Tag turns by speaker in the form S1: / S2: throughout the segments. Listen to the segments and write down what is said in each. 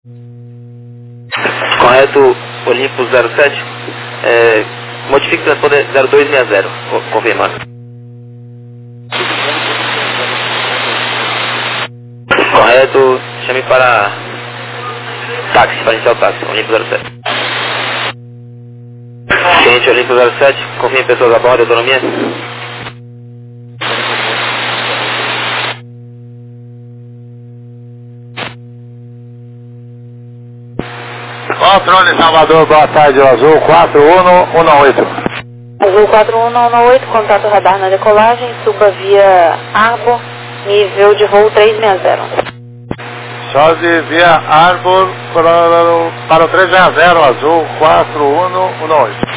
S1: Correto, Olimpo 07. Modifique o transponder 0260, confirmando. Correto, chame para táxi, para iniciar o táxi, Olimpo 07. Cliente Olimpo 07, confirme pessoas a bordo, autonomia.
S2: Controle Salvador, boa tarde, Azul 4118.
S3: Azul 4118, contato radar na decolagem, suba via Arbor, nível de voo 360.
S2: Chove via Arbor para o 360, Azul 4118.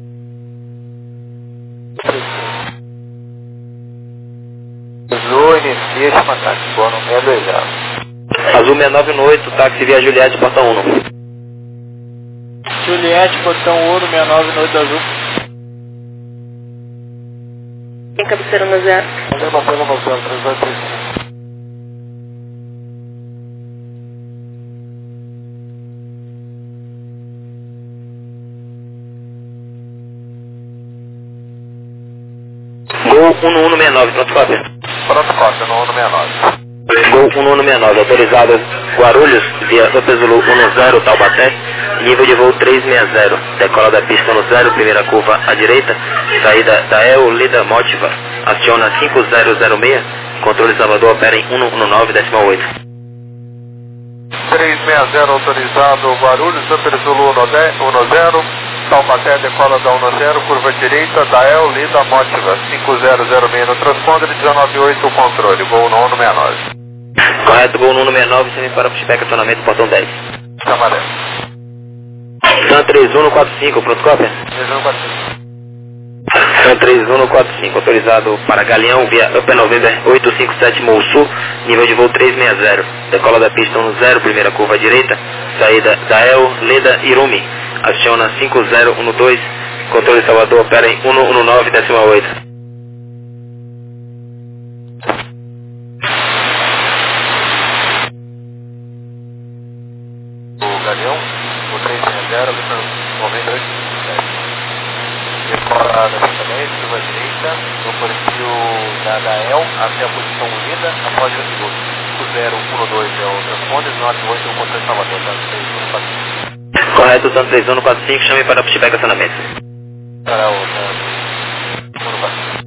S2: Azul, inicia esse táxi, boa no 620.
S1: Azul 6918, táxi via Juliette, portão 1.
S2: Juliette, portão 1, 6918 Azul.
S3: Em cabeceira no 0.
S2: Mandei bater no 0, 323.
S1: Gol 1169, pronto cópia.
S2: Pronto cópia, no 169.
S1: Gol 1169, autorizado Guarulhos, via Upesulu 10 Taubaté, nível de voo 360, decola da pista no 0, primeira curva à direita, saída da El Lida Motiva, aciona 5006, controle Salvador opera em 119,8.
S2: 360 autorizado Guarulhos, Upesulu 10, Taubaté, decola da 10, curva direita, da El Lida Motiva, 5006 no transponder, 198 o controle, gol no 169.
S1: Correto, gol no 169, chame para pushback, acionamento, portão 10.
S2: Camaré.
S1: San 3145, pronto cópia?
S2: 3145.
S1: San 3145, autorizado para Galeão, via Upper November 857 Sul, nível de voo 360, decola da pista 10, primeira curva à direita, saída da El Leda Irumi, aciona 5012, controle Salvador opera em 119,8.
S2: O Galeão, o 360, November 857. Decola da frente, curva direita, no perfil da Gael até a posição unida, após o segundo. 5012 é o transponder, 98 é o controle Salvador, tá? 3145.
S1: Correto, San 3145, chame para pushback, acionamento.
S2: Para o 145.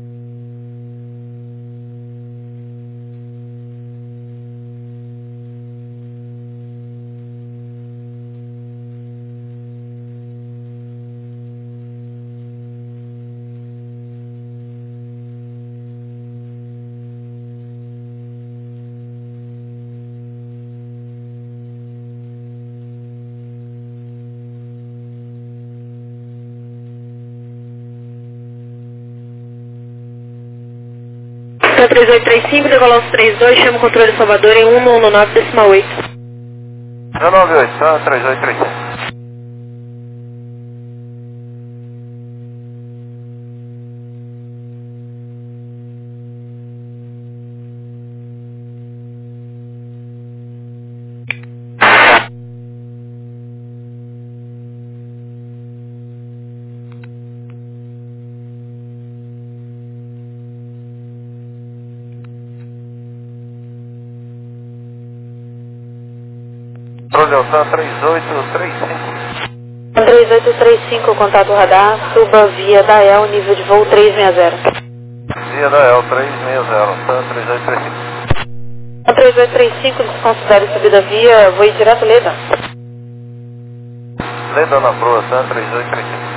S3: Então 3835, decolar os 32, chama o controle Salvador em 119,8.
S2: 198, tá? 3835. Delta 3835.
S3: 3835, contato radar, suba via Dael, nível de voo 360.
S2: Via Dael 360, tá? 3835.
S3: 3835, desconsidere subida via, voo direto Leda.
S2: Leda na proa, tá? 3835.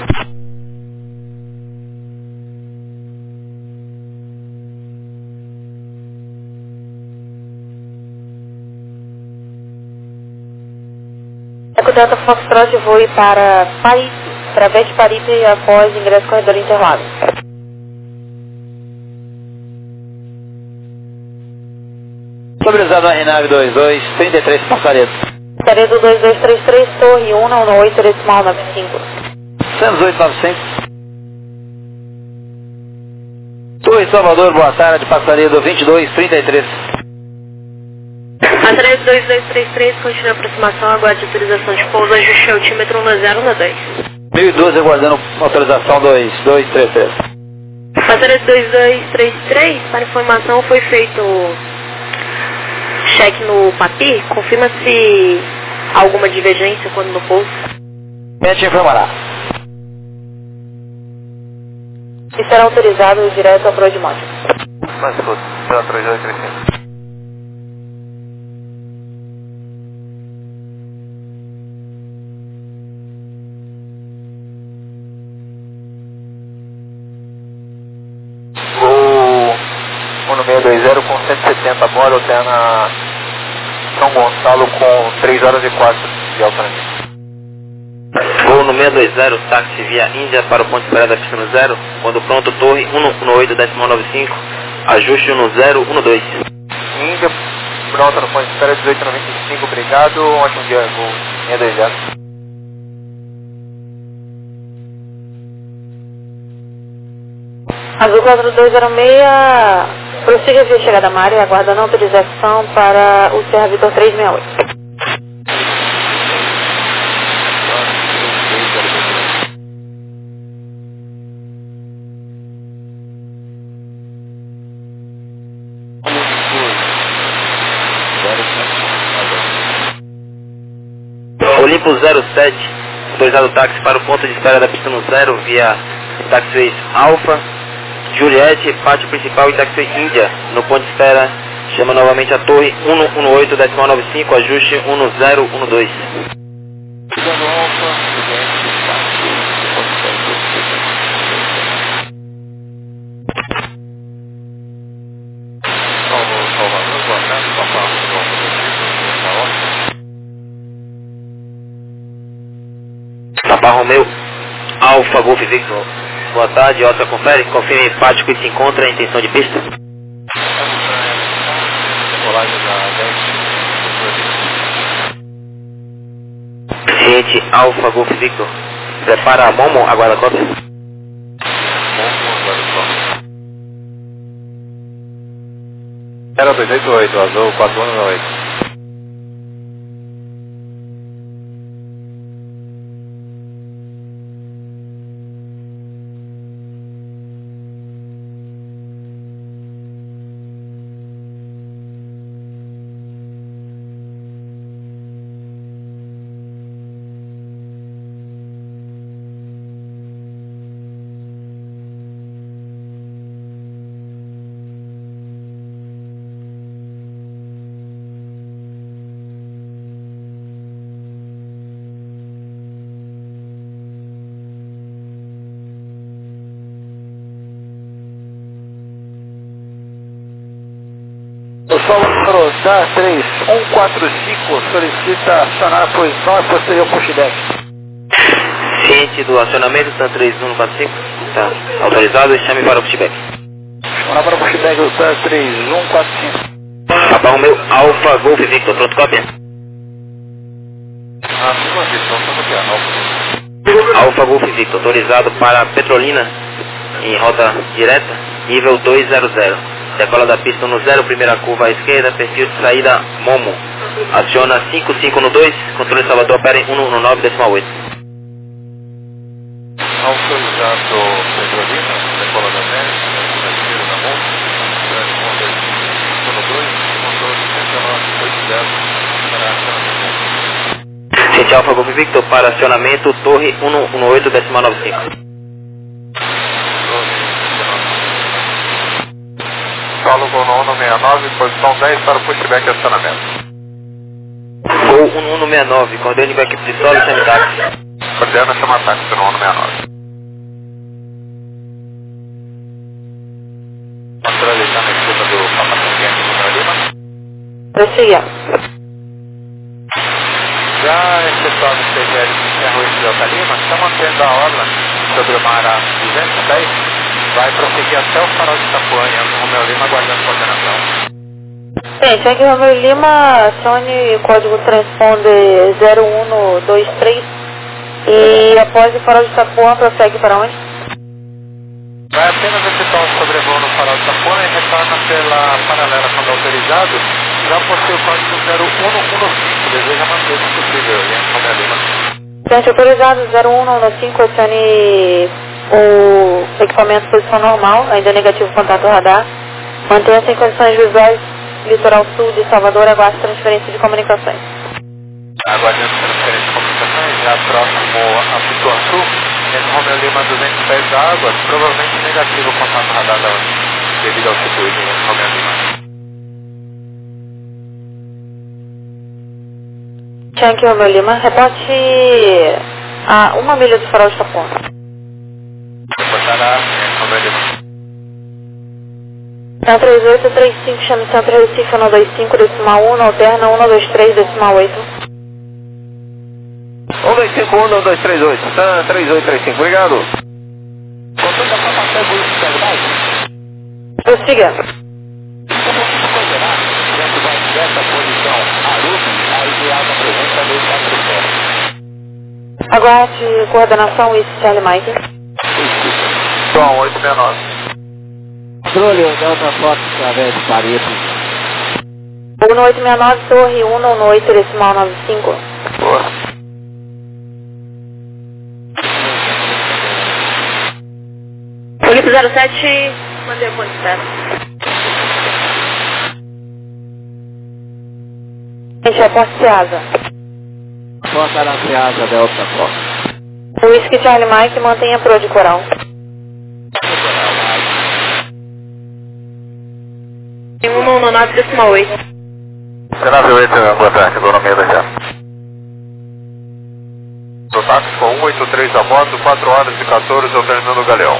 S3: Delta Foxtrot, voe para Paripe, través de Paripe e após ingresso corredor Interlagos.
S1: Autorizado RNAV 22, 33 Passaredo.
S3: Passaredo 2233, Torre 198, decimal 95.
S1: 108,900. Torre Salvador, boa tarde, Passaredo 22, 33.
S3: Matéria 2233, continua a aproximação, aguarde autorização de pouso, ajuste altímetro 1012.
S2: 1012, aguardando autorização 2233.
S3: Matéria 2233, para informação, foi feito cheque no PAPI, confirma se há alguma divergência quando no pouso.
S2: Mente informará.
S3: E será autorizado direto ao Prodimóvel.
S2: Mas escuta, pela 3235. O 620 com 170 bora, alterna São Gonçalo com 3 horas e 4 de autonomia.
S1: Voo no 620, táxi via Índia para o ponto de espera da pista no 0, quando pronto, torre 118.95, ajuste no 012.
S2: Índia, pronto no ponto de espera 1895, obrigado, ótimo dia, voo 620.
S3: Azul 4206, prossiga via chegada à área, aguardando autorização para o Serra Vitor 368.
S1: Olimpo 07, autorizado o táxi para o ponto de espera da pista no 0, via Taxiway Alfa, Juliette, pátio principal e Taxiway Índia. No ponto de espera, chama novamente a torre 118.95, ajuste 1012. Papa Romeu, Alfa Golf Victor. Boa tarde, outra confere, confirme pátio que se encontra em intenção de pista. Ciente Alfa Golf Victor. Prepara a Momo, aguarda a cópia.
S2: Era 288, azul 4198. O solo número da 3145 solicita acionar a posição e posterior pushback.
S1: Ciente do acionamento, TAN 3145, está autorizado, chame para o pushback.
S2: Chamar para o pushback do TAN 3145.
S1: Papa Romeu, Alfa Golf Victor, pronto, cópia. Alfa Golf Victor, autorizado para Petrolina, em rota direta, nível 200. Decola da pista no 0, primeira curva à esquerda, perfil de saída Momo. Aciona 55 no 2, controle Salvador, opera em 119.8.
S2: Autorizado Petrolina, decola da América, na esquerda da Momo, transponder no 2, controle 119.80 para acionamento.
S1: Ciente Alfa Golf Victor para acionamento, torre 118.95.
S2: Solo Gol 1169, posição 10 para o pushback e acionamento.
S1: Gol 1169, coordene com a equipe de solo e chame táxi.
S2: Coordena chama táxi no 1169. Naturalizando a escuta do Papa Ninguém no Lima.
S3: Prossiga.
S2: Já efetuado o CGL de Serra 8 de Alta Lima, está mantendo a orla sobre o mar a 210. Vai prosseguir até o farol de Itapuã, em Romeu Lima, aguardando coordenação.
S3: Gente, aqui Romeu Lima, acione o código transponder 0123 e após o farol de Itapuã, prossegue para onde?
S2: Vai apenas efetuar um sobrevoo no farol de Itapuã e retorna pela paralela quando autorizado Já postei o código 0115, deseja manter se possível, Yankee Romeo Lima.
S3: Gente, autorizado 0115, acione o equipamento em posição normal, ainda negativo contato radar. Mantenha-se em condições visuais, litoral sul de Salvador, aguarde transferência de comunicações.
S2: Aguardando transferência de comunicações, já próximo a Pituaçu, Yankee Romeo Lima 200 pés d'água, provavelmente negativo contato radar da devido ao altitude, Yankee Romeo Lima.
S3: Yankee Romeo Lima, reporte a 1 milha do farol de Itapuã.
S2: Reportará Yankee Romeo Lima.
S3: 13835, chame Centro Recife 125, decimal 1, alterna 123, decimal 8.
S2: 125, 12338, 3835, obrigado. Consulta para passar por isso,
S3: Prossiga.
S2: Dentro dessa posição, Arup, a ideal da presença 247.
S3: Aguarde coordenação e Charlie Mike.
S2: Tom 869.
S4: Controle, Delta Fox, através de Pareto.
S3: 1869, torre 118, decimal 95.
S2: Boa.
S3: Felipe 07, mandei o ponto certo. Gente, reporte Ceasa.
S4: Foca na Ceasa, Delta Fox.
S3: Whisky Charlie Mike, mantenha pro de coral. 119, decimal 8.
S2: 198, boa tarde, economia da já. Contato com 183 a bordo, 4 horas e 14, alternando o Galeão.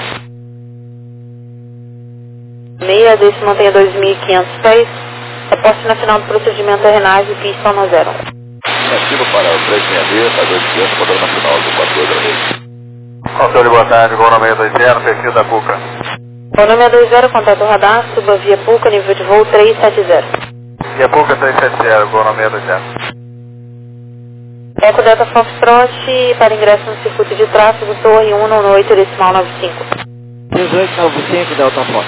S3: Meia desse mantenha 2.500 pés. Reporte na final do procedimento terrenagem, pista 10.
S2: Ativo para o 360, está 200, rodando na final do 42. Controle, boa tarde, gol no meio 20, perfil da Cuca.
S3: Gol no meio 20, contato radar, suba via Puca, nível de voo 370.
S2: Via Cuca 370, gol no meio 20.
S3: Eco Delta Foxtrot, para ingresso no circuito de tráfego, torre 118, decimal 95.
S4: 1895, Delta Fox.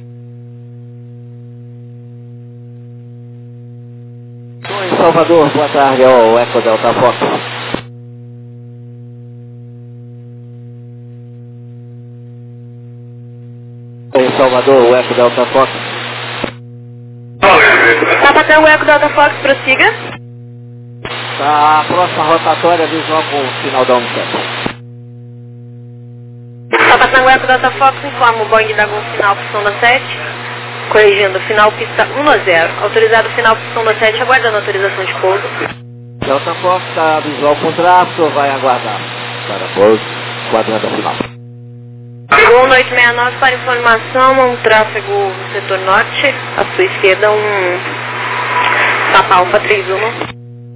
S4: Estou em Salvador, boa tarde, ao Eco Delta Fox. Estou em Salvador, o Eco Delta Fox.
S3: Tá batendo o Eco Delta Fox, prossiga.
S4: Tá, a próxima rotatória visual com o final da 17.
S3: Tá batendo o Eco Delta Fox, informa o Boeing da Gol final pro som da 7. Corrigindo, final pista 10. Autorizado final pro som da 7, aguardando autorização de pouso.
S4: Delta Fox está visual com tráfego, vai aguardar. Para pouso, quadrante final.
S3: Gol 869 para informação, um tráfego no setor norte, à sua esquerda Papa Alfa 31.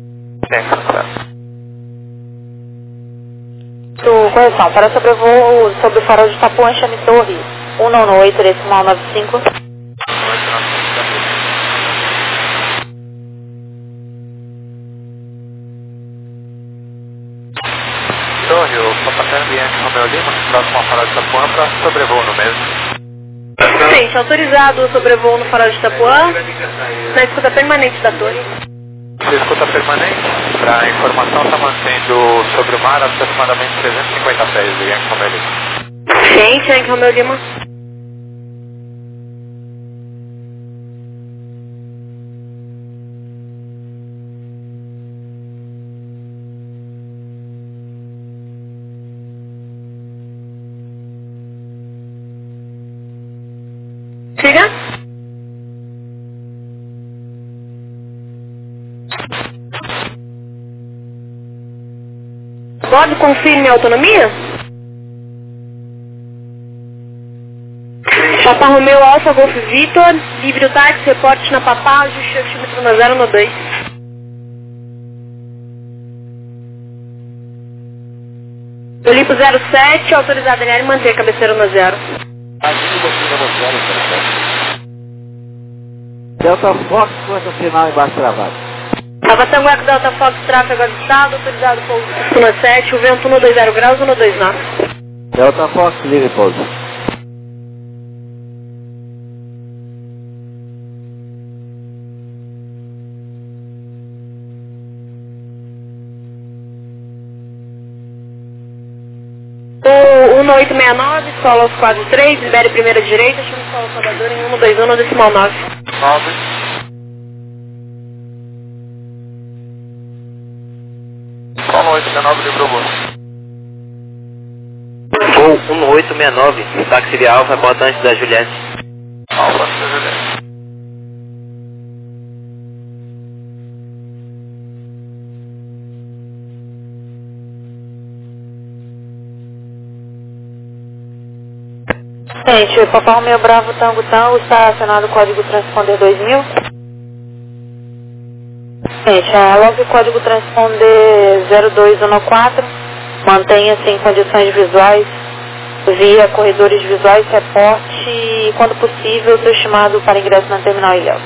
S3: Correção, para sobrevoo sobre o farol de Itapuã, chame torre 198, decimal 95.
S2: Torre, o Papatã Ambiente Romeo Lima, próximo ao farol de Itapuã, para sobrevoo no mesmo.
S3: Gente, autorizado o sobrevoo no farol de Itapuã, na escuta permanente da torre.
S2: Você escuta permanente? Para informação, está mantendo sobre o mar aproximadamente 350 pés do Yankee Romeo Lima.
S3: Gente, Yankee Romeo Lima. Siga. Bordo, confirme a autonomia. Papa Romeo Alfa Golf Vitor, livre o táxi, reporte na Papal, ajuste o altímetro na 012. Felipe 07, autorizado a manter a cabeceira no 0.
S4: Delta Fox, força final embaixo travado.
S3: Avatango Eco Delta Fox, tráfego avistado, autorizado pouso 17, o vento 120 graus, 129 knots.
S4: Delta Fox, livre pouso.
S3: 1869, solo aos quadros 3, libere primeira direita, chama o solo Salvador em 121 no decimal 9.
S2: 9. Solo 869, livrou voo.
S1: Voo 1869, táxi via Alfa, botante da Juliette.
S2: Alfa da Juliette.
S3: Gente, Papai Romeu Bravo Tango Tango está acionado o código transponder 2000. Gente, logo o código transponder 0214, mantenha-se em condições visuais, via corredores visuais, reporte e, quando possível, seu estimado para ingresso na terminal Ilhéus.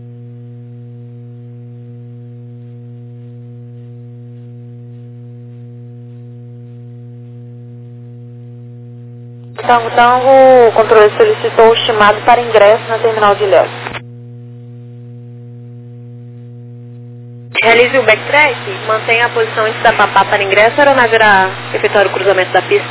S3: Tango Tango, o controle solicitou o estimado para ingresso na terminal de Ilhéus. Realize o backtrack, mantenha a posição antes da papá para ingresso, a aeronave irá efetuar o cruzamento da pista.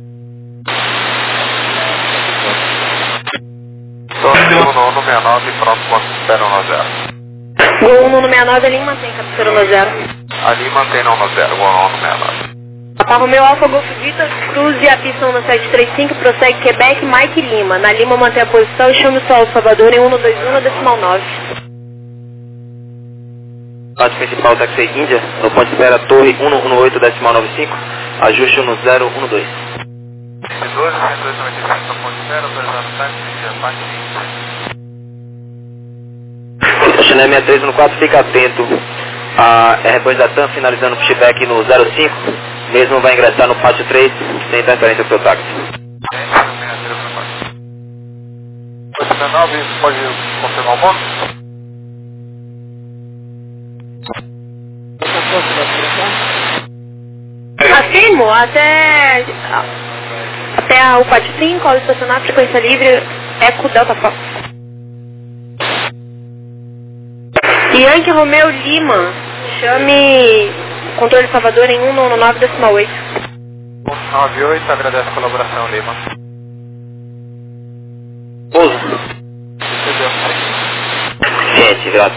S2: Gol 169, pronto, quando esperam no 0.
S3: Gol 169, ali mantém cabeceira no 0.
S2: Ali mantém no 0, Gol 169.
S3: Papá Romeu Alfa Golf Vitor, cruze a pista 1735, prossegue Quebec, Mike Lima. Na Lima mantém a posição e chame o solo Salvador em 121 no decimal 9.
S1: Parte principal táxi Índia, no ponto de espera Torre 118 decimal 95, ajuste no 012.
S2: 12, 195, no ponto de espera, autorizado táxi, parte
S1: China 6314, fica atento a R2 da TAM, finalizando o pushback no 05, mesmo vai ingressar no pátio 3, sem interferência do seu táxi.
S2: 89, pode confirmar o ponto?
S3: Afirmo, até o pátio 5, ao estacionar, frequência livre, Eco Delta Fox. Yankee Romeu Lima, chame controle Salvador em 119 decimal 8.
S2: 198, agradece a colaboração, Lima.
S1: Pouso.
S2: Recebeu.
S1: Ciente, graças.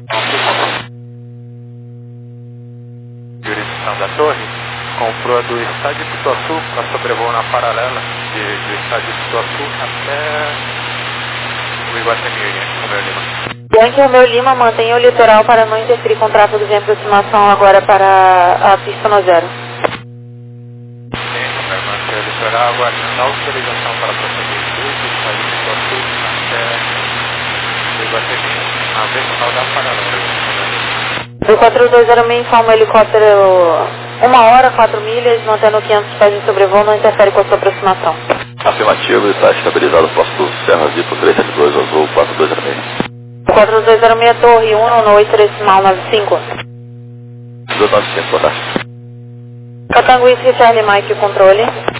S2: Jurisdição da torre, comprou a do estádio Pituaçu, a sobrevoo na paralela do estádio Pituaçu até o Iguatemi, Romeu Lima.
S3: Yankee Romeu Lima, mantenha o litoral para não interferir com tráfego de aproximação agora para a pista no 0.
S2: Sim, vai manter o litoral, aguardando a autorização para prosseguir do estádio Pituaçu até o Iguatemi, na vertical da paralela.
S3: Do 4206 informa o helicóptero 1 hora, 4 milhas, mantendo 500 pés de sobrevoo, não interfere com a sua aproximação.
S5: Afirmativo, está estabilizado o posto Serra Zipo 372 Azul 4206.
S3: 4206 Torre 118 decimal 95.
S5: 295, boa tarde.
S3: Catango Whisky Charlie Mike, controle.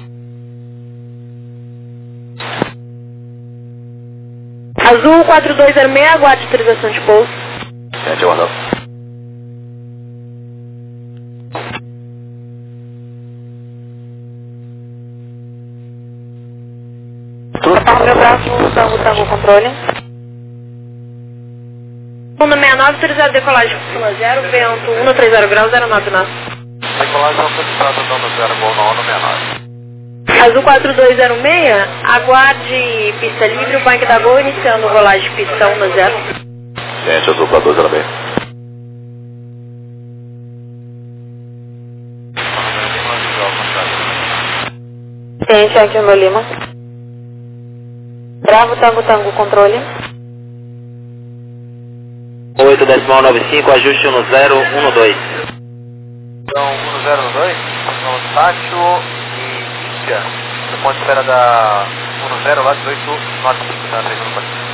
S3: Azul 4206, aguarde autorização de pouso.
S5: Gente, aguardando.
S3: Papai meu braço, Tango, controle. 169, autorizado decolagem por 0, vento 130 graus, 099.
S2: Decolagem autorizada, dando 0, Gol 169.
S3: Azul 4206, aguarde pista livre, o banco da Gol iniciando rolagem pista 10.
S5: Gente, Azul 4206.
S3: Ciente, aqui o meu Lima. Bravo, Tango, controle.
S1: 8 decimal 95, ajuste no 012.
S2: Então, 1012, no Tátil e Índia, no ponto de espera da 10 lá, 1895, da 3 no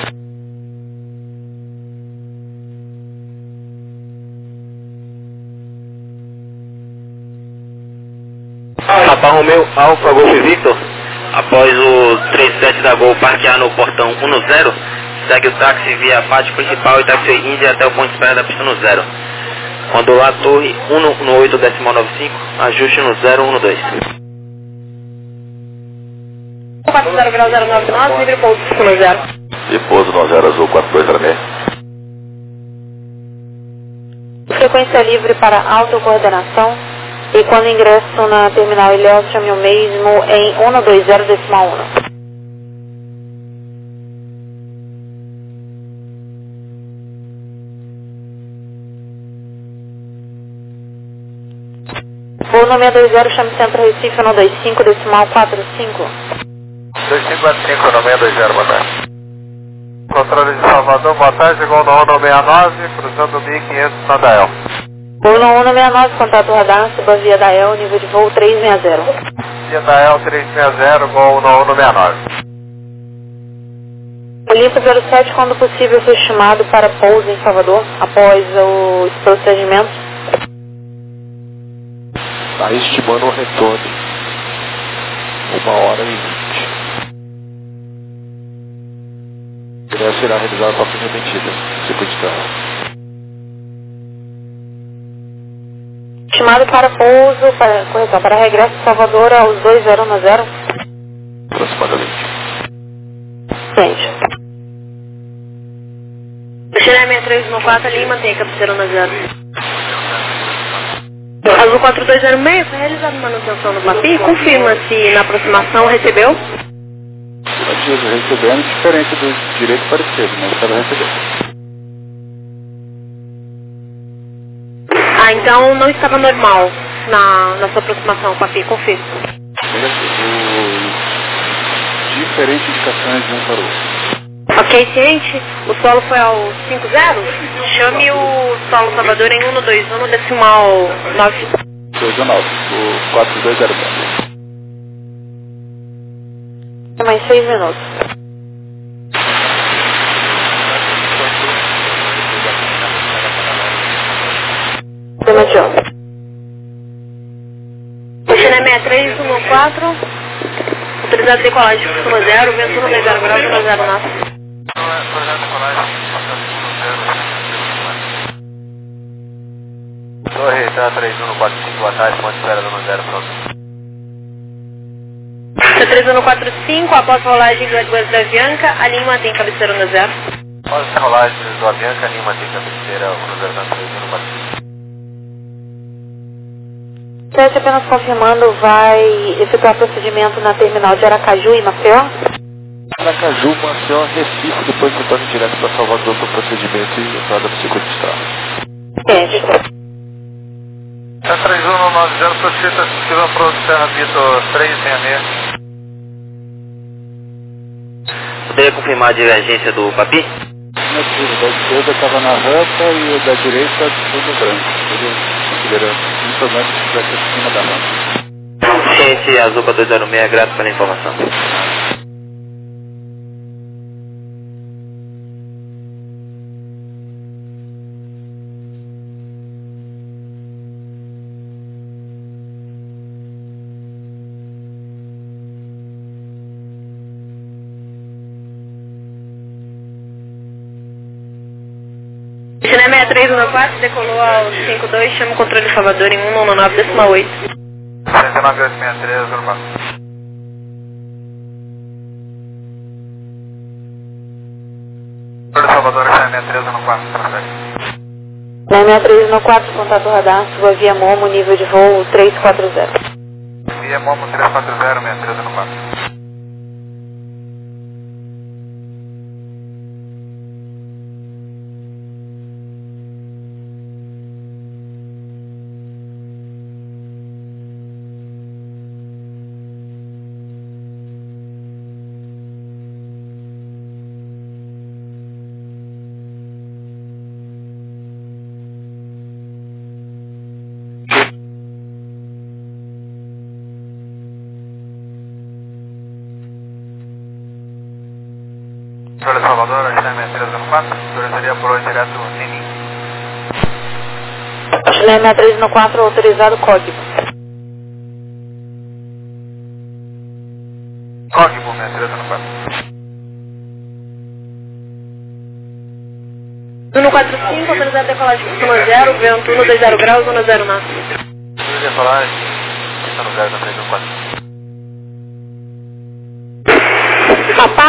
S1: Papa Romeu Alfa Golf Victor, após o 37 da Gol parquear no portão 10, segue o táxi via a pátio principal e táxi Índia até o ponto de espera da pista no 0. Quando a torre 118 decimal 95, ajuste no 012.
S3: 40 grau 099, livre pouso 0.
S5: E pouso 90 Azul 4206.
S3: Frequência livre para autocoordenação. E quando ingresso na terminal Ilhéus, chame o mesmo em 120.1. Voo no 620, chame Centro Recife 125.45.
S2: 2545 no 620, boa tarde. Controle de Salvador, boa tarde, chegou no 169, cruzando o 1500 na Dael.
S3: Voo no 169, contato radar, suba via Dael, nível de voo 360.
S2: Via Dael 360, voo no 169.
S3: Olimpo 07, quando possível, foi estimado para pouso em Salvador, após os procedimentos.
S6: Está estimando o retorno. 1h20. Ele será realizado com a remetida, circuito de terra.
S3: Estimado para pouso, para regresso de Salvador aos 2010.
S6: Aproximadamente.
S3: Gente. Chile 6314, Lima, tem cabeceira na 0. Azul 4206, foi realizada manutenção no PAPI, confirma se na aproximação recebeu.
S6: Recebendo diferente do direito parecido, mas estava recebendo.
S3: Ah, então não estava normal na sua aproximação, PAPI, confirma.
S6: Diferentes indicações de um para o outro.
S3: Ok, ciente, o solo foi ao 50? Chame o solo Salvador em 121, decimal 9.
S6: 219, o 4206.
S3: Mais 6 minutos. Tema de onda. China 6314, autorizado decolagem de 0, vento 90 graus, 0 nada.
S2: Torre, tá 3145, boa tarde, ponte espera do 0 pronto.
S3: 3145, após rolagem do Edwards da Avianca, a linha mantém cabeceira no 0.
S2: Após a rolagem do Avianca, a linha mantém cabeceira no 0, 3145.
S3: Teste apenas confirmando, vai efetuar procedimento na terminal de Aracaju e Maceió?
S6: Aracaju, Maceió, Recife, depois retorne direto para Salvador para o procedimento e entrada no circuito de estrada.
S3: Entende.
S2: Tá 3190, solicita Silva Pro Serra Vitor 366.
S1: Poderia confirmar a divergência do PAPI?
S6: Negativo, da esquerda estava na rampa e o da direita tudo branco. Tudo considerando, informando que estivesse acima da rampa.
S1: Ciente Azul 4206, grato pela informação.
S3: China 6314, decolou ao 52, chama o controle de Salvador em 119, decimal 8.
S2: 19863, normal. Controle de Salvador, China 6314,
S3: 6314, contato radar, suba via Momo, nível de voo 340.
S2: Via Momo 340, 6314. Controle Salvador, China 6314, autorizaria por hoje direto Nini.
S3: China 6314, autorizado código.
S2: Código 6314.
S3: 145, autorizado decolagem de 0, vento 120 graus, 10 nada.
S2: Decolagem, está no 0 da 314.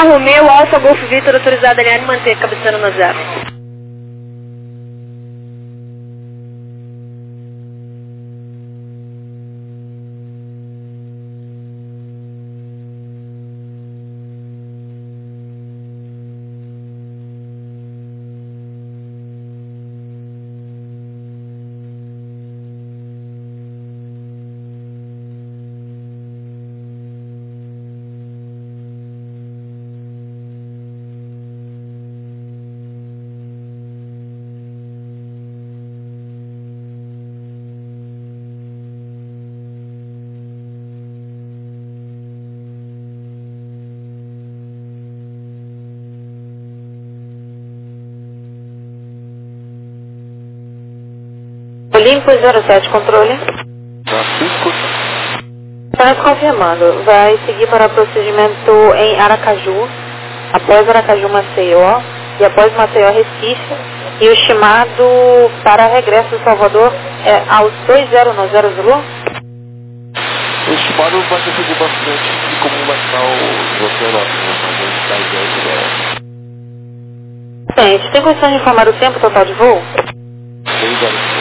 S3: Romeo, Alfa Golf Vitor, autorizado a alinhar e manter, cabeceando no 0. Olimpo 07, controle.
S6: Francisco.
S3: Está confirmando. Vai seguir para o procedimento em Aracaju, após Aracaju Maceió e após Maceió Recife. E o estimado para regresso de Salvador é aos 2090 Zulu?
S6: O estimado vai depender bastante de como vai estar o oceano, mas a gente está ideia.
S3: Gente, tem condição de informar o tempo total de voo?
S6: 6 horas.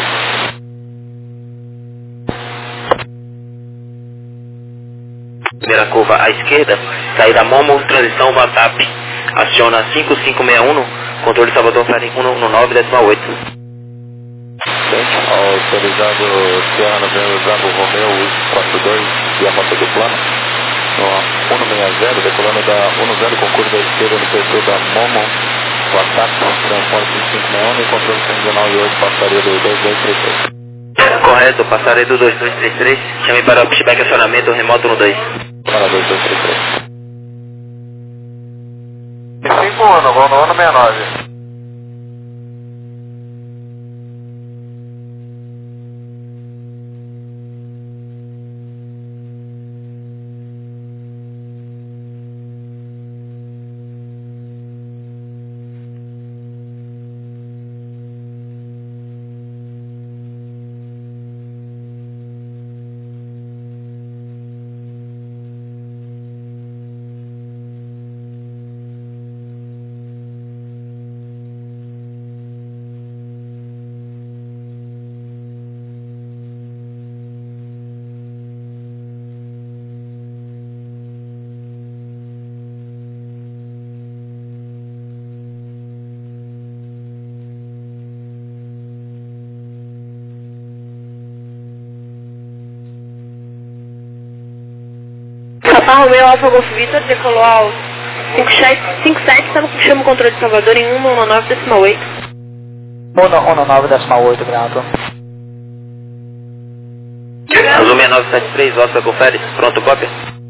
S1: Primeira curva à esquerda, saída Momo, transição Vatap. Aciona 5561, controle Salvador Ferry 119,8.
S6: Autorizado Sierra Novembro Bravo Romeo 42 e a rota do plano. 160, decolando da 10 com curva à esquerda no perfil da Momo. Vatap, transpone 5561 e controle 198, passaria do 2233.
S1: Correto, passarei do 2233. Chame para o pushback acionamento remoto no 2.
S6: Para 2233.
S2: 5 anos, vou no ano 69.
S3: Papa Romeo Alfa Golf Vitor decolou aos 57, estamos puxando o controle de Salvador em 119,8.
S4: 119,8, grato.
S1: Azul 6973, Oscar confere, pronto, cópia.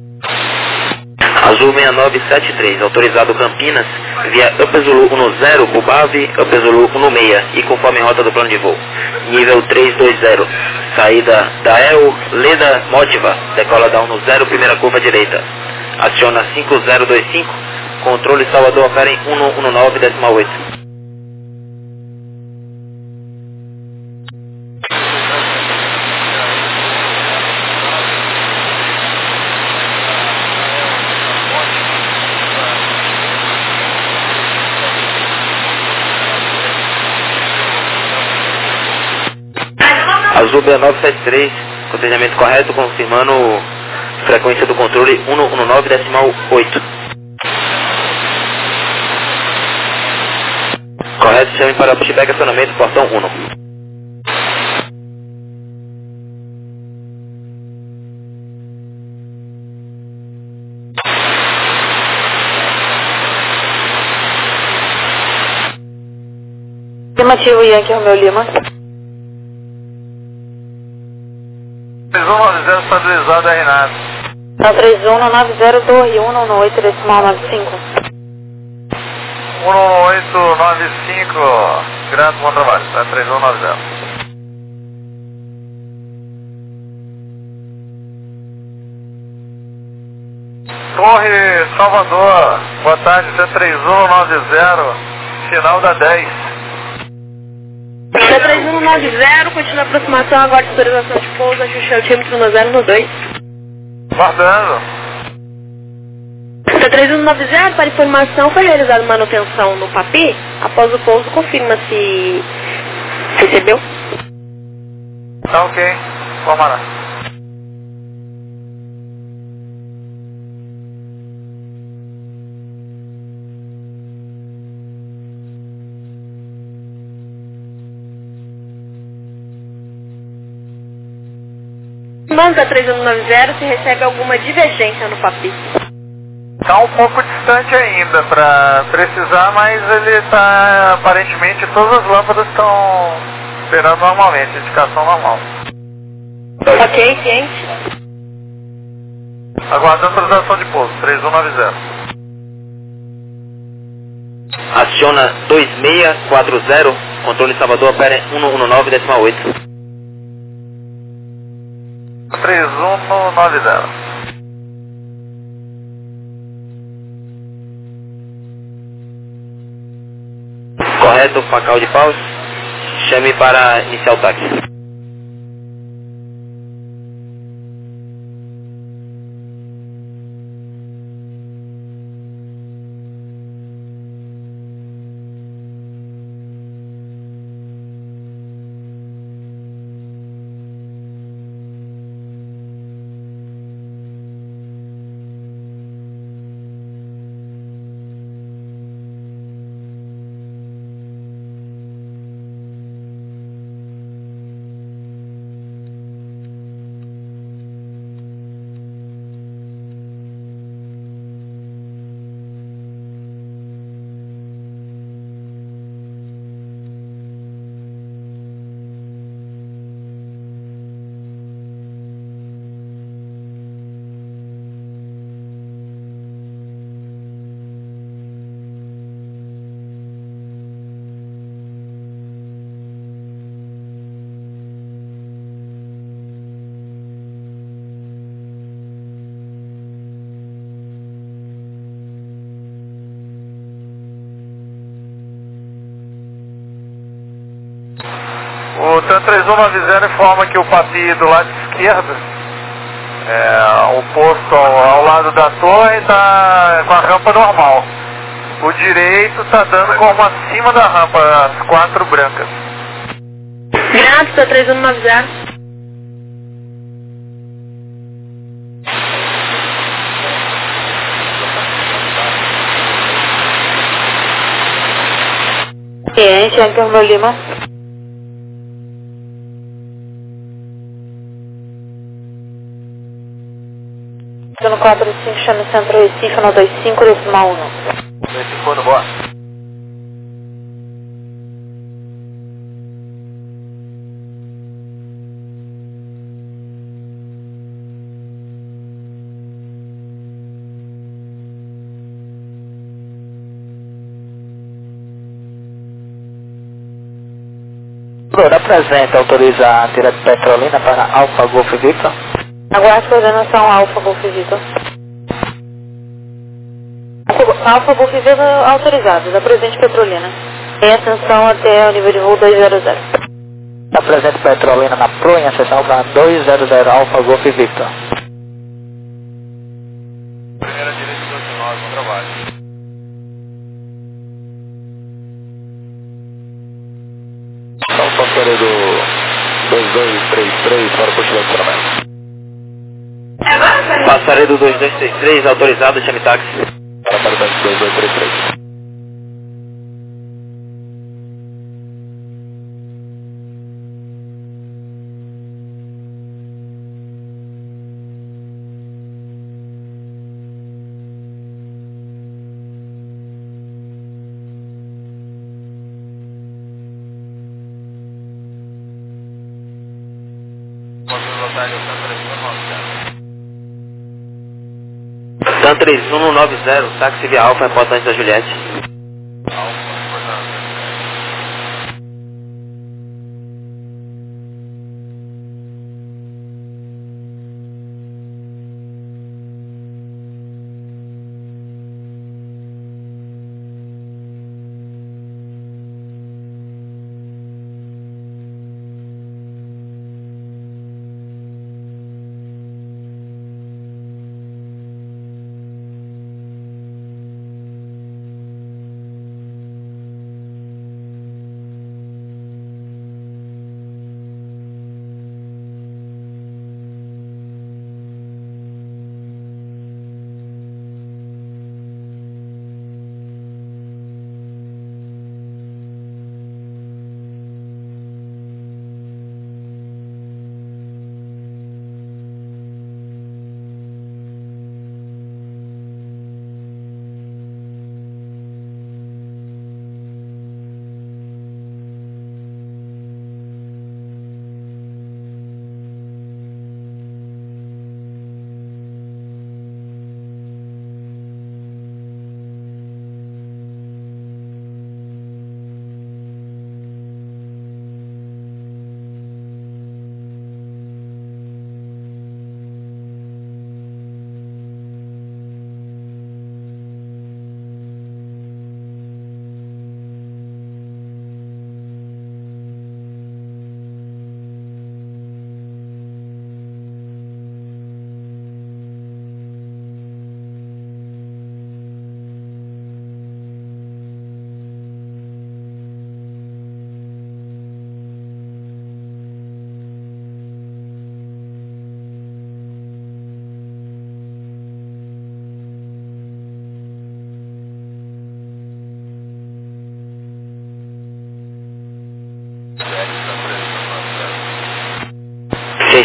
S1: Azul 6973, autorizado Campinas, via Upper Zulu 10, Bubave, Upper Zulu 16 e conforme rota do plano de voo. Nível 320, saída da El Leda Motiva, decola da 10, primeira curva direita. Aciona 5025, controle Salvador opera em 119,8. Azul 6973, contenhamento correto, confirmando frequência do controle 119,8. Correto, chame para pushback acionamento, portão 1.
S3: Afirmativo, Yankee Romeo Lima.
S2: 3190 estabilizado é Renato.
S3: Tá 3190 Torre 118 decimal 95.
S2: 1895, grato, bom trabalho, tá 3190. Torre Salvador, boa tarde, C3190, final da 10.
S3: C3190, continua a aproximação, agora de autorização de pouso, ajuste altímetro no 0 no 2.
S2: Guardando.
S3: C3190
S7: 3190, para informação, foi realizada manutenção no Papi. Após o pouso, confirma se recebeu.
S2: Tá ok, vamos lá.
S7: Manda 3190, se recebe alguma divergência no Papi.
S2: Tá um pouco distante ainda para precisar, mas ele está, aparentemente, todas as lâmpadas estão esperando normalmente, indicação normal.
S7: Ok, ciente.
S2: Aguardando autorização de pouso, 3190.
S1: Aciona 2640, controle Salvador, opera 119,8.
S2: 3190.
S1: Correto, Facal de Paus. Chame para iniciar o táxi.
S2: O TAN 3190 informa que o Papi do lado esquerdo, o posto ao lado da torre, está com a rampa normal. O direito está dando como acima da rampa, as 4 brancas.
S7: Grato, tá 3190.
S3: Ciente, Antônio Lima. No 45, chame Centro Recife, no 25, decimal 1.
S2: 25 no boa.
S4: Apresenta, autoriza a tira de Petrolina para Alfa Golf Victor.
S3: Aguarde coordenação Alfa Golf Victor. Alfa Golf Victor autorizado, da Presidente Petrolina. Em atenção até o nível de voo 200.
S4: Apresenta Petrolina na proa em acessão para 200 Alfa Golf Victor.
S2: Primeira direita 29, bom trabalho.
S6: Passaredo 2233 para o posto de acionamento.
S1: Passaredo 2233, autorizado, chame táxi.
S6: Para paridade 2233.
S1: TAN 3190, táxi via Alfa, reportante da Juliette.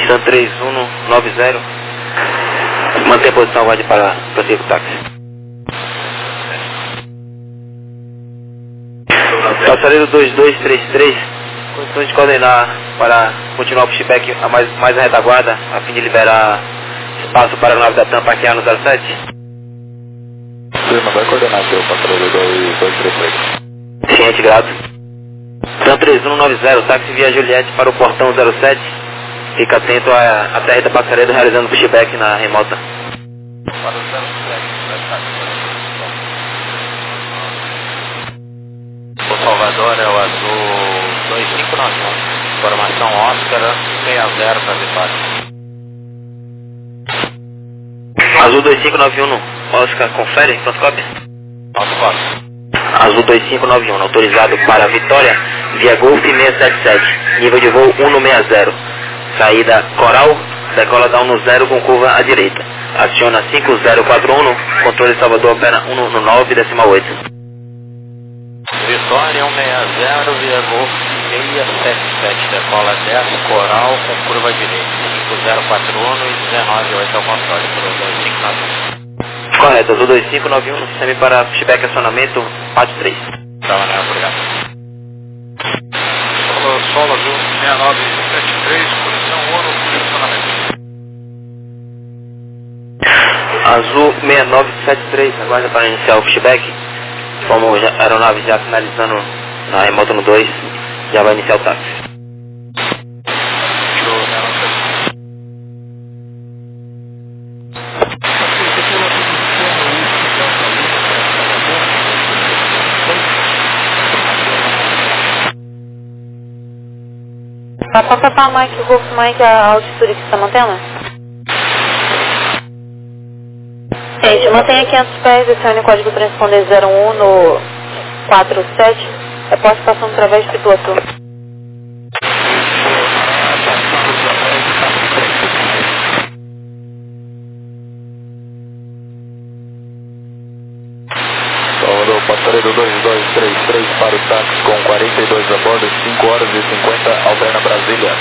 S1: Sun 3190. Mantém a posição, aguarde para prosseguir com o táxi. Passaredo 2233, condições de coordenar para continuar o pushback a mais a retaguarda, a fim de liberar espaço para a nave da TAM parquear no 07.
S6: Firma, vai coordenar aqui o passaredo 2233.
S1: Ciente, grato. TAM 3190, táxi via Juliette para o portão 07. Fica atento à terra da Passaredo realizando pushback na remota.
S2: Para o 07, o Salvador é o azul 2591. Formação Oscar 60 para Vitória.
S1: Azul 2591, Oscar, confere, pronto cópia?
S2: Pronto cópia.
S1: Azul 2591, autorizado para Vitória, via Golf 677, nível de voo 160. Saída Coral, decola da 10 com curva à direita. Aciona 5041, controle Salvador opera 119,8.
S2: Vitória 160 via Golf 677, decola 10 Coral com curva à direita. 5041 e 198 ao controle, por 2591.
S1: Correto, Azul 2591 no sistema para pushback acionamento, parte 3.
S2: Tá, né? Obrigado.
S8: Solo azul 6973, posição 1 no posicionamento.
S1: Azul 6973, aguarda para iniciar o pushback. Como a aeronave já finalizando na remota no 2, já vai iniciar o táxi.
S3: Pode passar Mike, Golf Mike, a altitude que você está mantendo? Gente, mantenha 500 pés, adicione o código transponder 01 no 47. É participação através do piloto.
S6: Salvador, passaredo 2233 para o táxi com 42 a bordo, 5 horas e 50, alterna Brasília.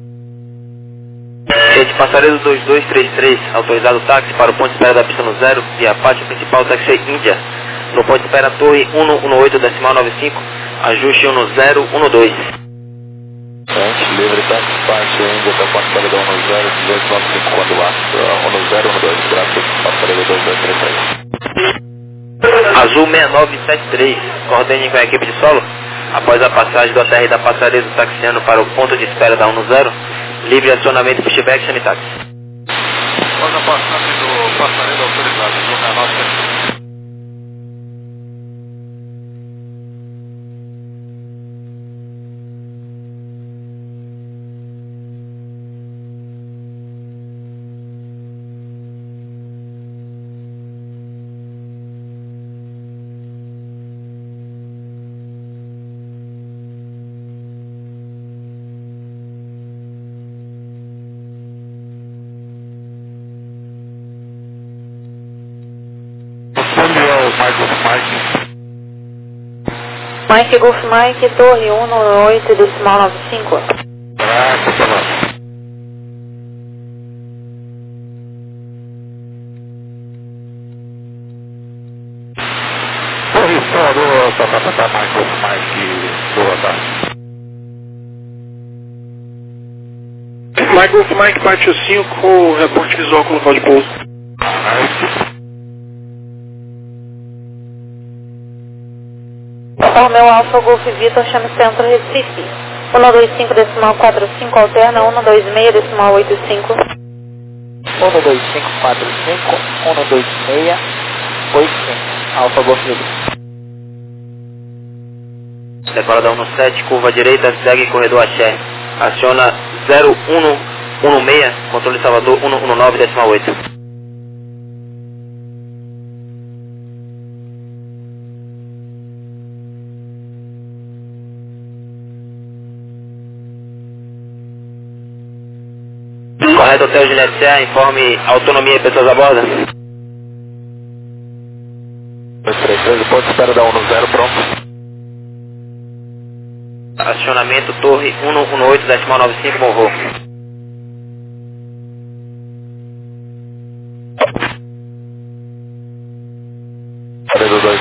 S1: Gente, passaredo 2233, autorizado o táxi para o ponto de espera da pista no 0, via pátio principal táxi Índia. No ponto de espera Torre 118,95, ajuste 1012.
S6: Gente, livre táxi, parte Índia, até ponto de espera da 1895, quando astro, 1012, graças, passaredo 2233.
S1: Azul 6973, coordene com a equipe de solo. Após a passagem do ATR da Passaredo taxiando para o ponto de espera da 10, livre acionamento pushback chame táxi.
S8: Após a passagem do passaredo autorizado, azul 6973.
S3: Mike, Golf Mike, Torre 118,95.
S8: Posição do Mike, Golf Mike, do Rotar. Mike, Golf Mike, parte 5, reporte visual com local de pouso.
S3: Romeu Alfa Golf Vitor, chame Centro Recife. 125,45 alterna 126,85.
S4: 12545, 12685, Alfa Golf Vitor.
S1: Decola da 17, curva à direita, segue corredor Axé. Aciona 0116, controle Salvador 119,8. Correto, Hotel Juliette Serra, informe autonomia e pessoas a bordo.
S6: 233, ponto de espera da 10, pronto.
S1: Acionamento Torre 118,95, bom voo.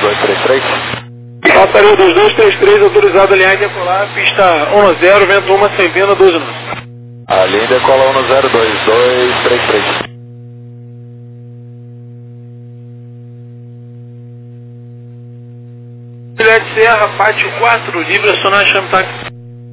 S6: 2233.
S8: Passarinho 2233, autorizado a alinhar e decolar, pista 10, vento 1, sem pena, 12 nós.
S6: A linha decola 102233.
S8: Juliette Serra, pátio 4, livre acionar chame táxi.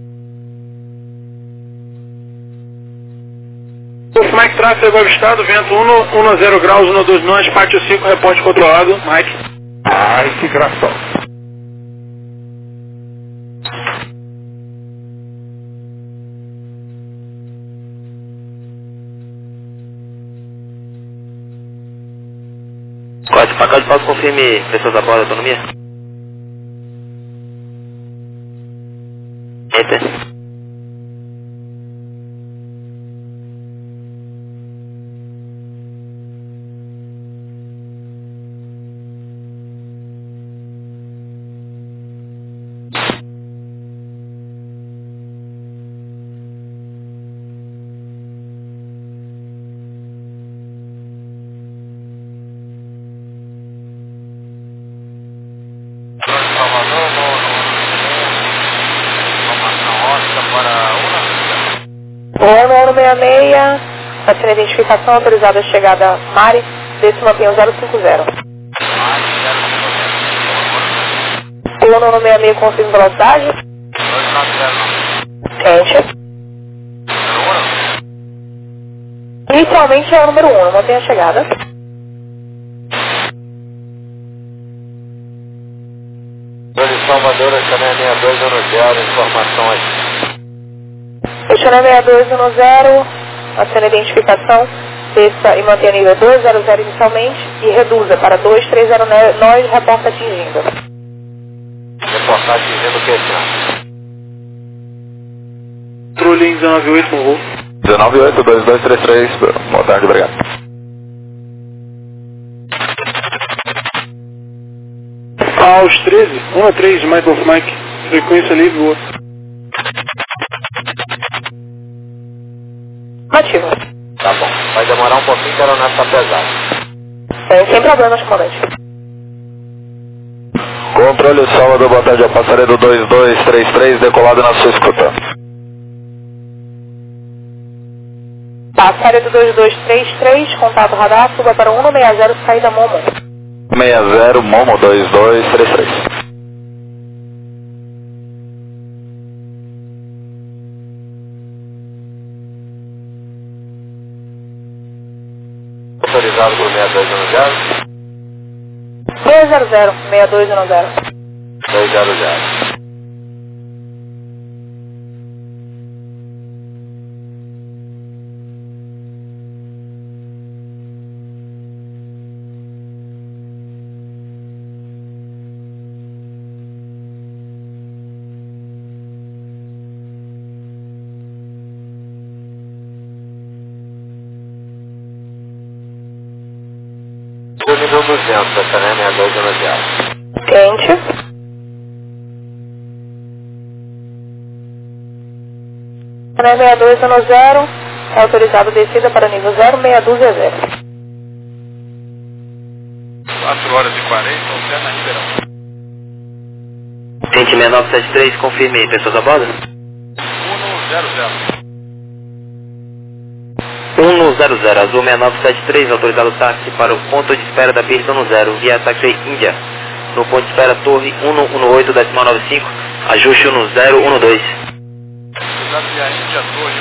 S8: Mike tráfego avistado, vento 10 graus, 12 nós, pátio 5, reporte controlado, Mike.
S9: Ai, que gração.
S1: Quase, pacote de pausa, confirme pessoas a bordo, autonomia. Enter.
S3: ONU 66, assina a identificação, autorizada a chegada Mari, desse mantém o 050. ONU 66, confirma velocidade.
S2: 290.
S3: Quente. Inicialmente é o número 1, mantém a chegada.
S2: Salvador, Chané 6210, informação aqui.
S3: Chané 6210, assina a identificação, desça e mantenha nível 200 inicialmente e reduza para 230 nós, reporta atingindo.
S2: Reportar atingindo o que, senhor?
S8: Trulhinho 198 no voo.
S6: 1982233, boa tarde, obrigado.
S8: Aos 13, 1 a 3, Mike of Mike, frequência livre, boa.
S3: Ativo.
S2: Tá bom, vai demorar um pouquinho que a aeronave tá pesada.
S3: Sem problemas, comandante.
S6: Controle Salvador, boa tarde, ao passaredo 2233, decolado na sua escuta.
S3: Passaredo 2233, contato radar, suba para 160, saída Momo.
S6: 60 Momo 2233.
S2: Autorizado por 6210.
S3: 200, 6210.
S2: 200. Do nível 200, da Chané 6210.
S3: Quente. Chané 6210, é autorizado descida para nível 06200.
S8: 4 horas e 40, Alterna Ribeirão.
S1: 26973, confirme pessoas a bordo. 100, Azul 6973, autorizado táxi para o ponto de espera da pista 10, via Taxi Índia. No ponto de espera Torre 118.95, ajuste 1012.
S8: Autorizado via Índia, Torre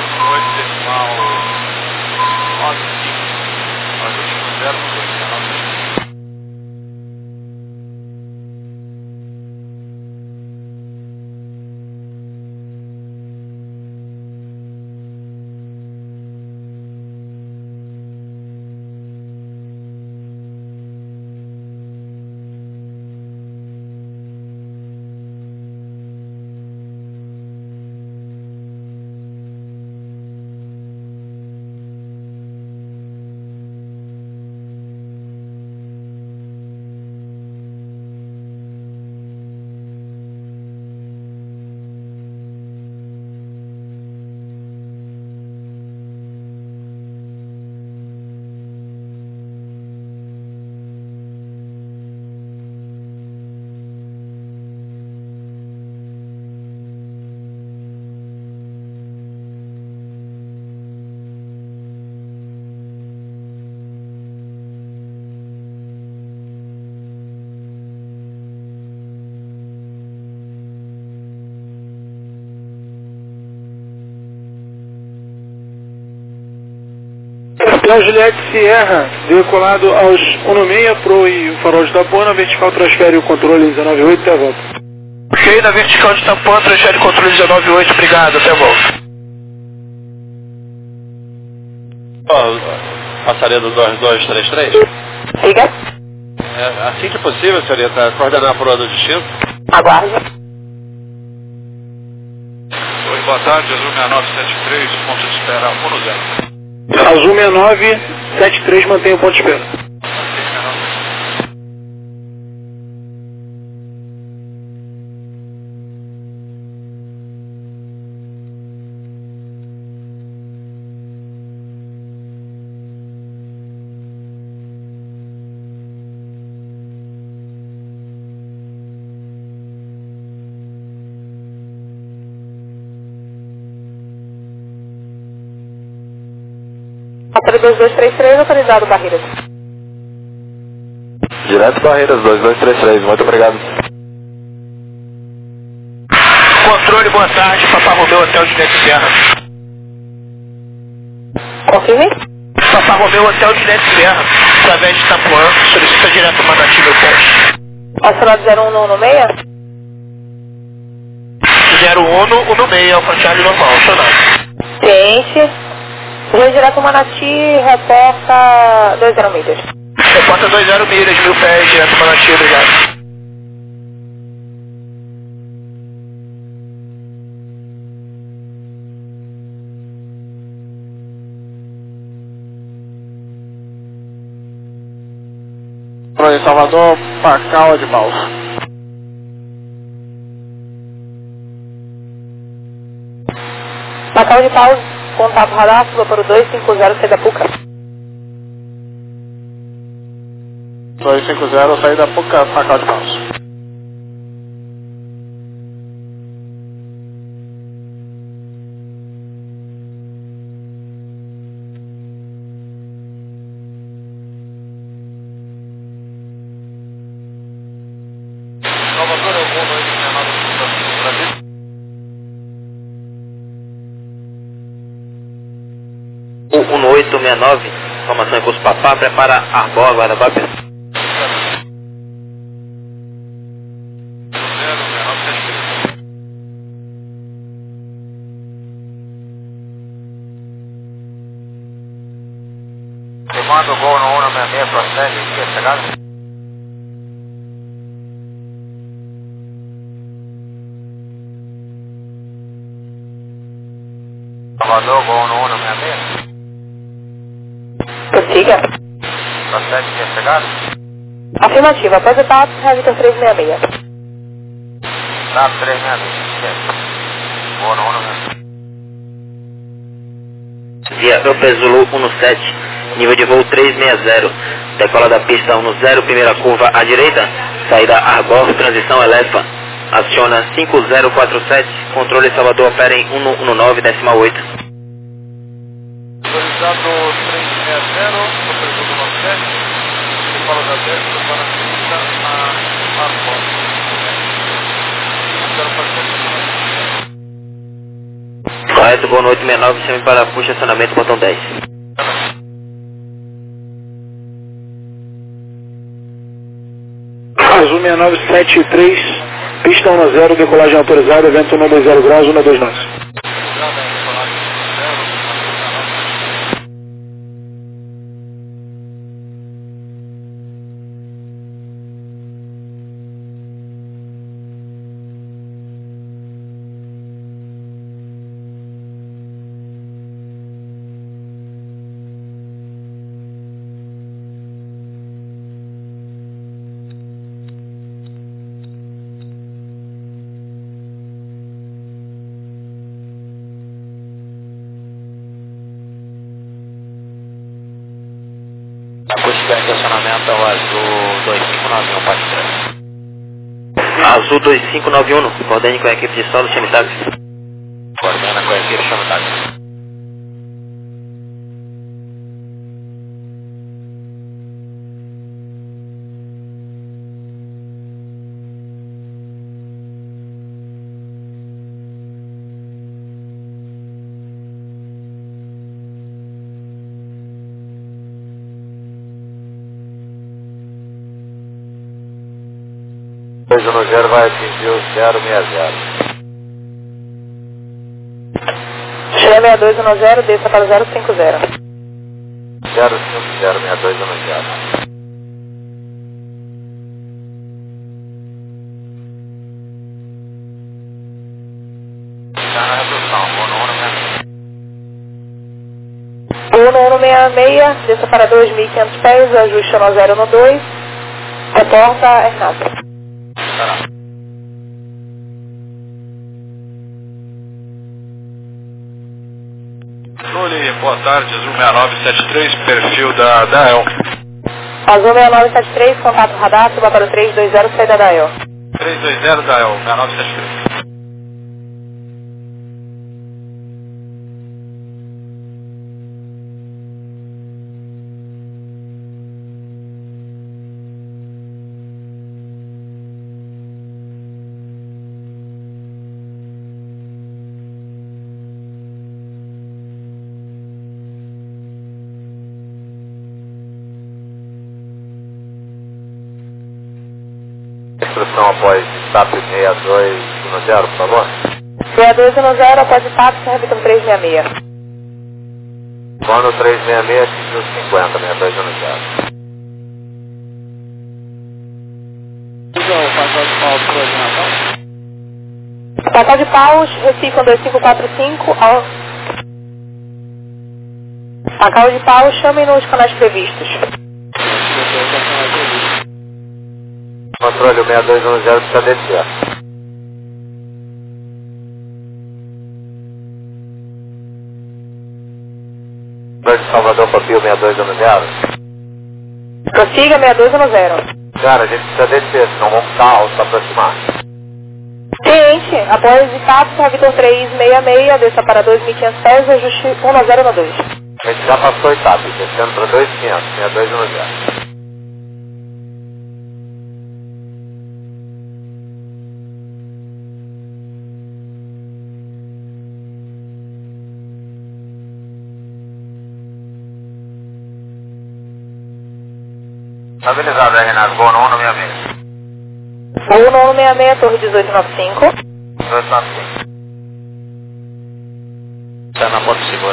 S8: 118.95, ajuste 1012. Hotel Juliette Sierra, decolado aos 1,6, pro e o farol de tampão, na vertical transfere o controle 19,8, até a volta.
S2: Ok, na vertical de tampão, transfere o controle 19,8, obrigado, até a volta.
S6: Passaria do 2233?
S3: Liga.
S6: Assim que possível, senhorita, coordenar por ordem do destino.
S3: Aguarde.
S6: Oi, boa tarde, Azul 6973, ponto de espera 10.
S8: Azul 6973, mantém o ponto de espera.
S3: Patrulha 2233, autorizado Barreiras.
S5: Direto Barreiras 2233, muito obrigado.
S2: Controle, boa tarde, Papá Romeu, Hotel Juliette Sierra.
S3: Confirme.
S2: Papá Romeu, Hotel Juliette Sierra, através de Itapuã, solicita direto Manati, meu ponto.
S3: Assinado 0116?
S2: 0116, ao contrário normal, acionado.
S3: Ciente. Voo direto Manati, reporta 20 milhas.
S2: Reporta 20 milhas, 1000 pés, direto Manati, obrigado.
S4: Em Salvador, Pacal de Balsa.
S3: Pacal de Paulo, contato radar, suba para o 250, saída Puca.
S4: 250, saída Puca, Pacal de Balsa.
S6: Salvador, eu vou no 869 do Brasil.
S1: O 1869, informação em curso Papá, prepara Arbó, Guarabapes.
S2: Comando Gol no 166, procede, aqui é chegado. Salvador, Gol no 166.
S3: Prossiga.
S2: Procede, aqui é chegado.
S3: Afirmativa, após etapas, Victor 366.
S2: Tá, 366, Gol no 166.
S1: Via Upper Zulu 17, nível de voo 360, decola da pista 10, primeira curva à direita, saída Arbor, transição Elefa, aciona 5047, controle Salvador opera em 119,8.
S6: Autorizado 360, operador 97, decola da 10, para a pista a Arbor.
S1: Correto, Gol no 869, chame para puxa acionamento, botão 10.
S8: Azul 6973, pista 10, decolagem autorizada, vento 120 graus, 129.
S1: Acústica de estacionamento ao Azul 2591, pode ser. Azul 2591, coordene com a equipe de solo, chame táxi. Coordena com a equipe, chame táxi.
S2: 210 vai atingir o 060.
S3: Chega 6210, desça para 050.
S2: 050, 6210. Está na redução, Uno
S3: 1166, desça para 2.500 pés, ajuste no 012, reporta Hernápolis.
S6: Controle, boa tarde, Azul 6973, perfil da EL.
S3: Azul 6973, contato radar, suba para o 320, saída da EL.
S6: 320 da EL, 6973.
S2: Instrução após STAP 6210, por favor.
S3: 6210, após o TAP, Vitor 366.
S2: Quando 366 atingiu 50, 6210.
S3: Pacal de Paus, Recife 2545, ao... Pacal de Paus, chamem nos canais previstos.
S2: Controle 6210 precisa descer. Controle de Salvador para Pio 6210.
S3: Prossiga 6210.
S2: Cara, a gente precisa descer, senão vamos ficar alto para aproximar.
S3: Ciente, após o TAP, Vitor 366, desça para 2.500 pés, ajuste 1012.
S2: A gente já passou a etapa, descendo para 2.500, 6210. Estabilizado aí, Renato. Gol no 166.
S3: Gol no 166, torre 1895.
S2: 1895. Está na porta segura.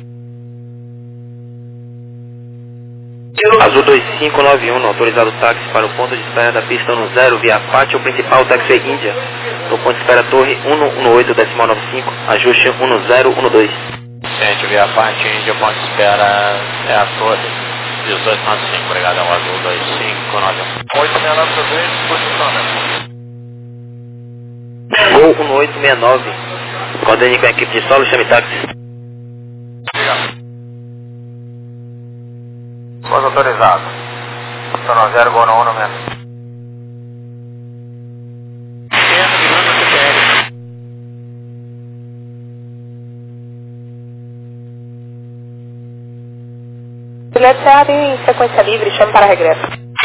S1: Azul 2591, autorizado táxi para o ponto de espera da pista 10, via pátio principal, táxi Índia. No ponto de espera torre 118.95, ajuste 1012.
S2: Gente, via pátio Índia, ponto de espera é a torre. 1895, obrigado, ao Azul 2591. 869, posição, né?
S1: Gol 1869, coordene com a equipe de solo, chame táxi.
S2: Obrigado. Voz autorizado. Sono 0, gol no 166.
S3: Bilhete CA em sequência livre, chame para regresso.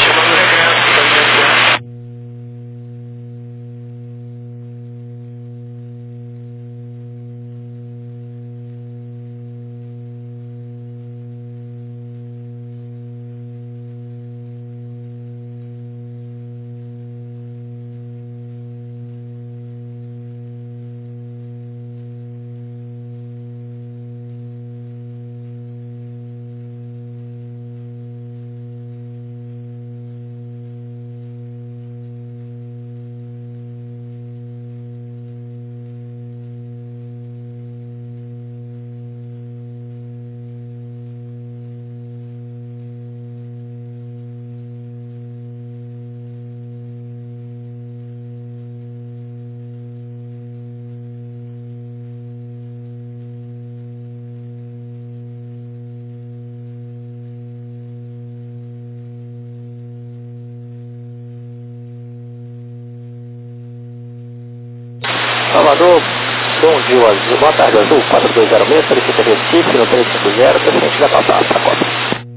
S4: Salvador, bom dia, Azul. Boa tarde, Azul. 4206, solicita Recife, no 350, presente da passada, tá cópia.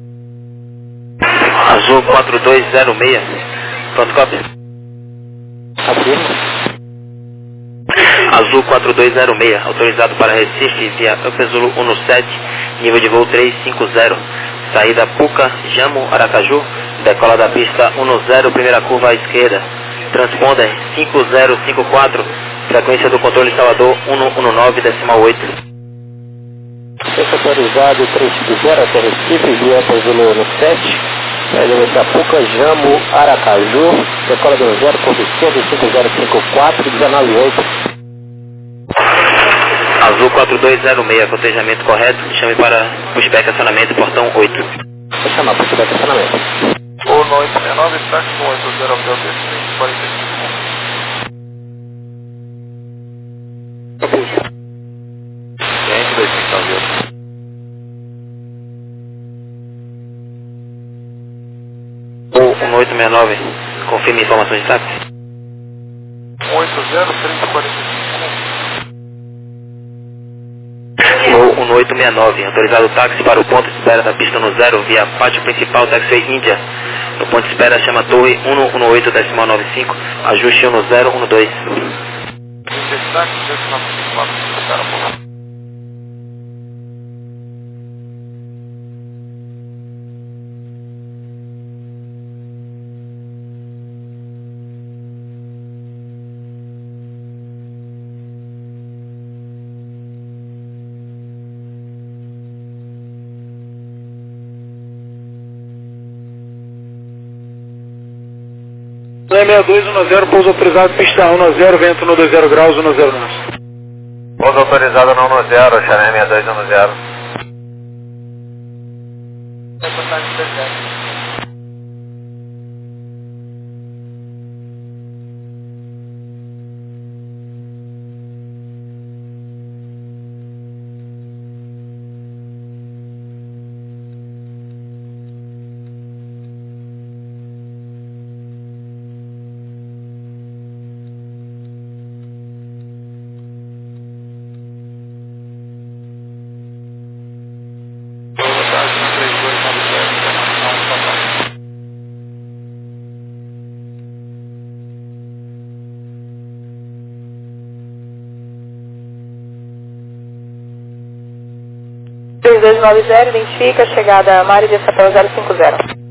S1: Azul 4206, pronto, cópia.
S4: Afirma.
S1: Azul 4206, autorizado para Recife, via Ampezulo 17, nível de voo 350, saída Puca, Jamo, Aracaju, decola da pista 10, primeira curva à esquerda, transponder 5054, frequência do controle Salvador 119,8.
S4: Esse autorizado 350 até Recife, via Brasil no 7, da Puca, Jambo, Aracaju, decola do 0.505054, 198.
S1: Azul 4206, cotejamento correto, chame para pushback acionamento, portão 8.
S4: Vou chamar pushback acionamento.
S2: O 969, táxi 180 hotel descendente 45.
S6: Gente, 2598.
S1: O 1869, confirme informações de táxi.
S2: 180-3045.
S1: Voo 1869, autorizado o táxi para o ponto de espera da pista no 0, via pátio principal Taxiway Índia. No ponto de espera chama Torre 118,95, ajuste no 012.
S2: Destaque 1954, para por
S8: No 6210, pouso autorizado, pista 10, vento no 20 graus, 10 norte.
S2: pouso autorizado no 10, Chané 6210.
S3: Identifica a chegada Mário de Chapéu 050.